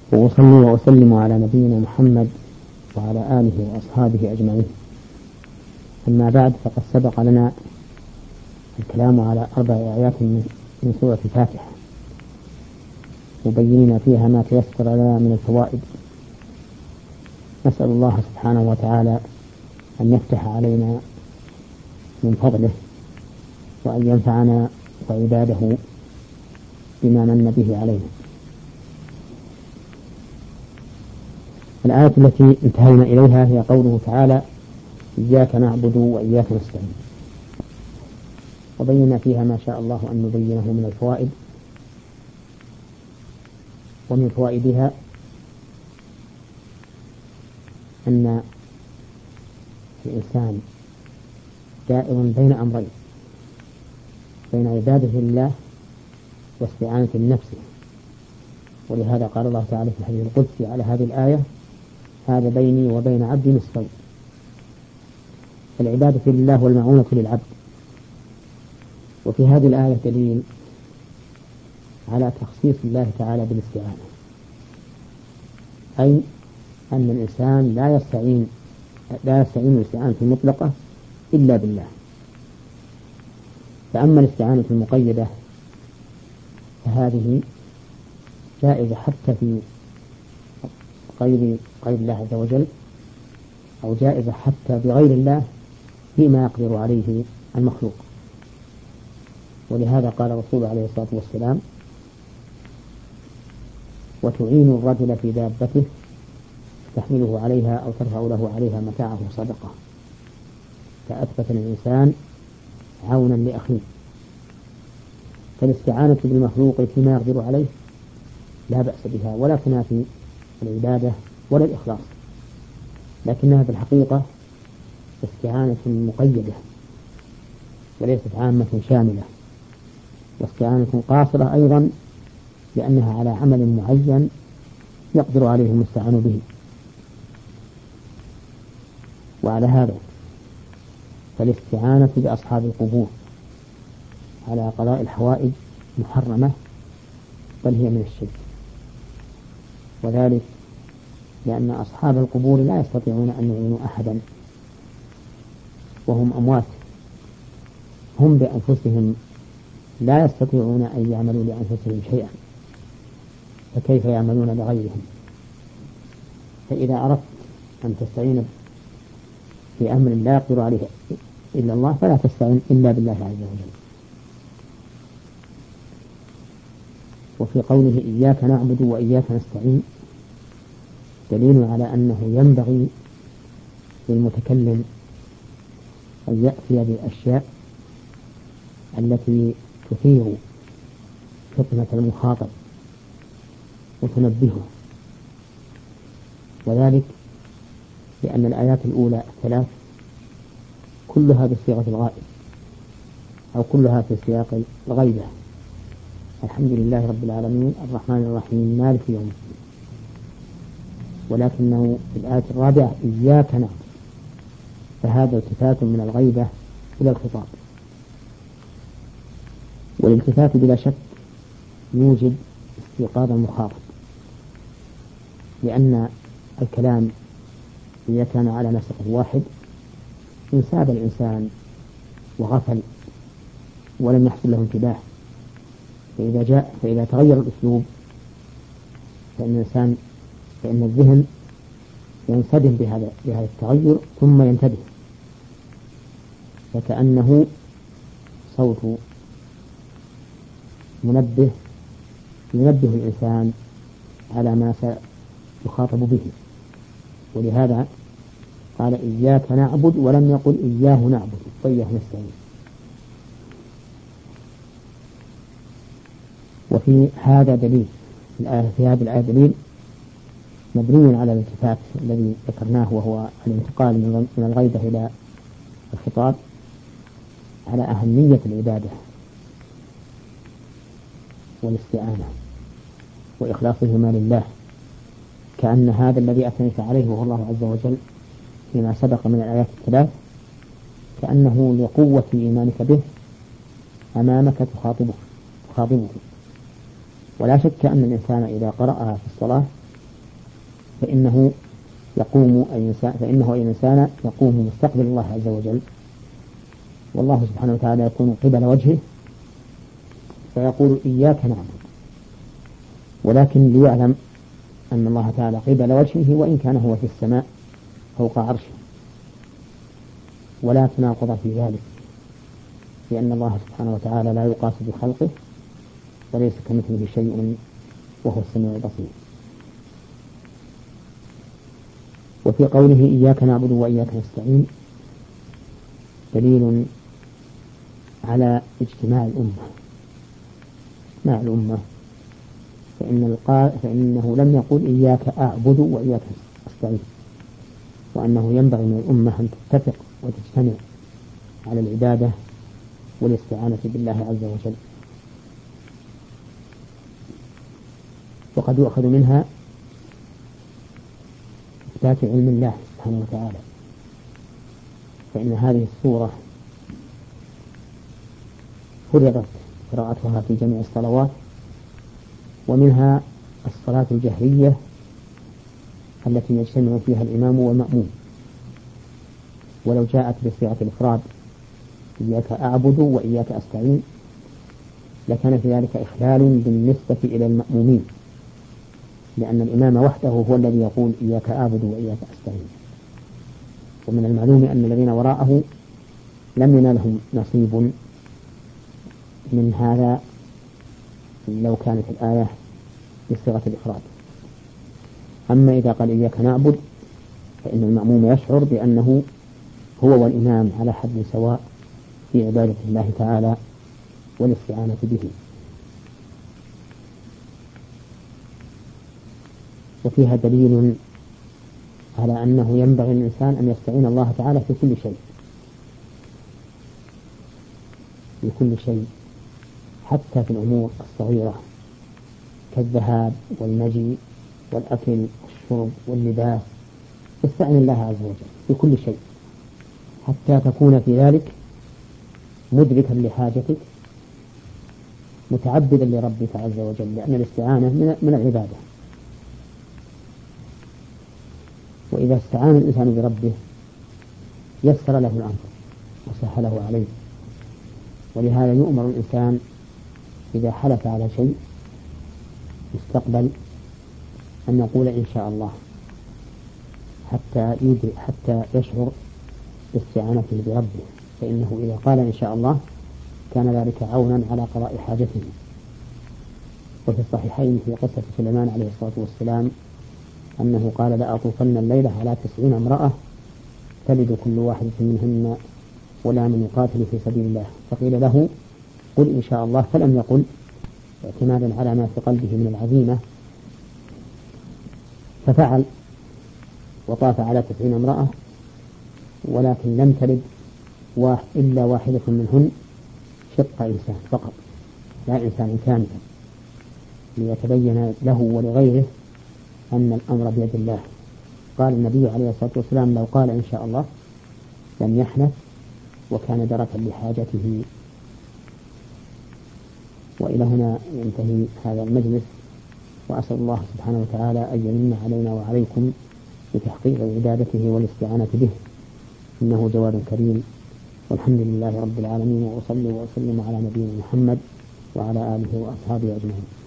وأصلي وأسلم على نبينا محمد وعلى آله وأصحابه أجمعين. أما بعد، فقد سبق لنا الكلام على 4 آيات من سورة الفاتحة، وبيننا فيها ما تيسر لنا من الفوائد. نسأل الله سبحانه وتعالى أن يفتح علينا من فضله، وأن ينفعنا وعباده بما من به علينا. الآية التي انتهينا إليها هي قوله تعالى: إياك نعبد وإياك نستعين، وبينا فيها ما شاء الله أن نبينه من الفوائد. ومن فوائدها أن الإنسان دائر بين أمرين، بين عبادة الله واستعانة لنفسه. ولهذا قال الله تعالى في الحديث القدسي على هذه الآية: هذا بيني وبين عبدي نصفين. العبادة لله والمعونة للعبد. وفي هذه الآية دليل على تخصيص الله تعالى بالاستعانة، أي أن الإنسان لا يستعين الاستعانة المطلقة إلا بالله. فأما الاستعانة المقيدة فهذه جائزة حتى في غير الله عز وجل، أو جائزة حتى بغير الله فيما يقدر عليه المخلوق. ولهذا قال الرسول عليه الصلاة والسلام: وتعين الرجل في دابته تحمله عليها أو ترفع له عليها متاعه صدقة. فأثبت الإنسان عونا لأخيه. فالاستعانة بالمخلوق فيما يقدر عليه لا بأس بها، ولا تنافي العبادة ولا الإخلاص، لكنها في الحقيقة استعانة مقيدة وليست عامة شاملة، واستعانة قاصرة أيضا، لأنها على عمل معين يقدر عليه المستعان به. وعلى هذا فالاستعانة بأصحاب القبور على قضاء الحوائج محرمة، بل هي من الشرك. وذلك لأن أصحاب القبور لا يستطيعون أن يعينوا أحدا، وهم أموات، هم بأنفسهم لا يستطيعون أن يعملوا لأنفسهم شيئا، فكيف يعملون لغيرهم؟ فإذا أردت أن تستعين في أمر لا يقدر عليه إلا الله فلا تستعين إلا بالله عز وجل. وفي قوله: إياك نعبد وإياك نستعين، دليل على أنه ينبغي للمتكلم أن يأتي بالأشياء التي تثير فطنة المخاطب وتنبهه، وذلك لأن الآيات الأولى 3 كلها بصيغة الغائب، أو كلها في سياق الغيبة: الحمد لله رب العالمين الرحمن الرحيم مالك يوم الدين. ولكنه في الآية 4 إياك نعبد، فهذا التفات من الغيبة إلى الخطاب. والالتفات بلا شك يوجب استيقاظ المخاطب، لأن الكلام إذا كان على نسق واحد إن ساب الإنسان وغفل ولم يحصل له انتباه، فإذا تغير الأسلوب فإن الذهن ينصدم بهذا التغير ثم ينتبه، فكأنه صوت منبه ينبه الإنسان على ما سيخاطب به. ولهذا قال: إياك نعبد، ولم يقل إياه نعبد وإياه نستعين. وفي هذا دليل، في هذه الآية دليل مبني على الالتفات الذي ذكرناه، وهو الانتقال من الغيبة إلى الخطاب، على أهمية العبادة والاستعانة وإخلاصهما لله، كأن هذا الذي أثنيت عليه وهو الله عز وجل فيما سبق من الآيات 3 كأنه لقوة إيمانك به أمامك تخاطبه. ولا شك أن الإنسان إذا قرأها في الصلاة فإنه أي إنسان يقوم مستقبل الله عز وجل، والله سبحانه وتعالى يكون قبل وجهه، فيقول إياك نعبد، ولكن ليعلم أن الله تعالى قبل وجهه وإن كان هو في السماء فوق عرشه، ولا تناقض في ذلك، لأن الله سبحانه وتعالى لا يقاس بخلقه، وليس كمثله شيء وهو السميع البصير. وفي قوله إياك نعبد وإياك نستعين دليل على اجتماع الأمة مع الأمة، فإنه لم يقل إياك أعبد وإياك أستعين، وأنه ينبغي من الأمة أن تتفق وتجتمع على العبادة والاستعانة بالله عز وجل. وقد يؤخذ منها إثبات علم الله سبحانه وتعالى، فإن هذه السورة فرضت قراءتها في جميع الصلوات، ومنها الصلاة الجهرية التي يجتمع فيها الإمام والمأموم، ولو جاءت بصيغة الإفراد إياك أعبد وإياك أستعين لكان في ذلك إخلال بالنسبة إلى المأمومين، لأن الإمام وحده هو الذي يقول إياك أعبد وإياك أستعين، ومن المعلوم أن الذين وراءه لم ينالهم نصيب من هذا لو كانت الآية بصيغة الإفراد. أما إذا قال إياك نعبد فإن المأموم يشعر بأنه هو والإمام على حد سواء في عبادة الله تعالى والاستعانة به. وفيها دليل على أنه ينبغي الإنسان أن يستعين الله تعالى في كل شيء، في كل شيء، حتى في الأمور الصغيرة كالذهاب والمجيء والأكل والشرب واللباس، استعن الله عز وجل في كل شيء حتى تكون في ذلك مدركا لحاجتك متعبدا لربك عز وجل، لأن الاستعانة من العبادة. وإذا استعان الإنسان بربه يسر له الأمر وسهله عليه، ولهذا يؤمر الإنسان إذا حلف على شيء مستقبل أن يقول إن شاء الله حتى يشعر باستعانته بربه، فإنه إذا قال إن شاء الله كان ذلك عونا على قضاء حاجته. وفي الصحيحين في قصة سليمان عليه الصلاة والسلام أنه قال لأطوفن الليلة على 90 امرأة تلد كل واحدة منهن غلاما يقاتل في سبيل الله، فقيل له قل إن شاء الله، فلم يقل اعتمادا على ما في قلبه من العزيمة، ففعل وطاف على 90 امرأة، ولكن لم تلد إلا واحدة منهن شق إنسان فقط، لا إنسان كاملا، ليتبين له ولغيره أن الأمر بيد الله. قال النبي عليه الصلاة والسلام لو قال إن شاء الله لم يحنث وكان دركا لحاجته. وإلى هنا ينتهي هذا المجلس، وأسأل الله سبحانه وتعالى أن يمن علينا وعليكم بتحقيق عبادته والاستعانة به، إنه جواد كريم، والحمد لله رب العالمين، وأصلي وأسلم على نبينا محمد وعلى آله وأصحابه أجمعين.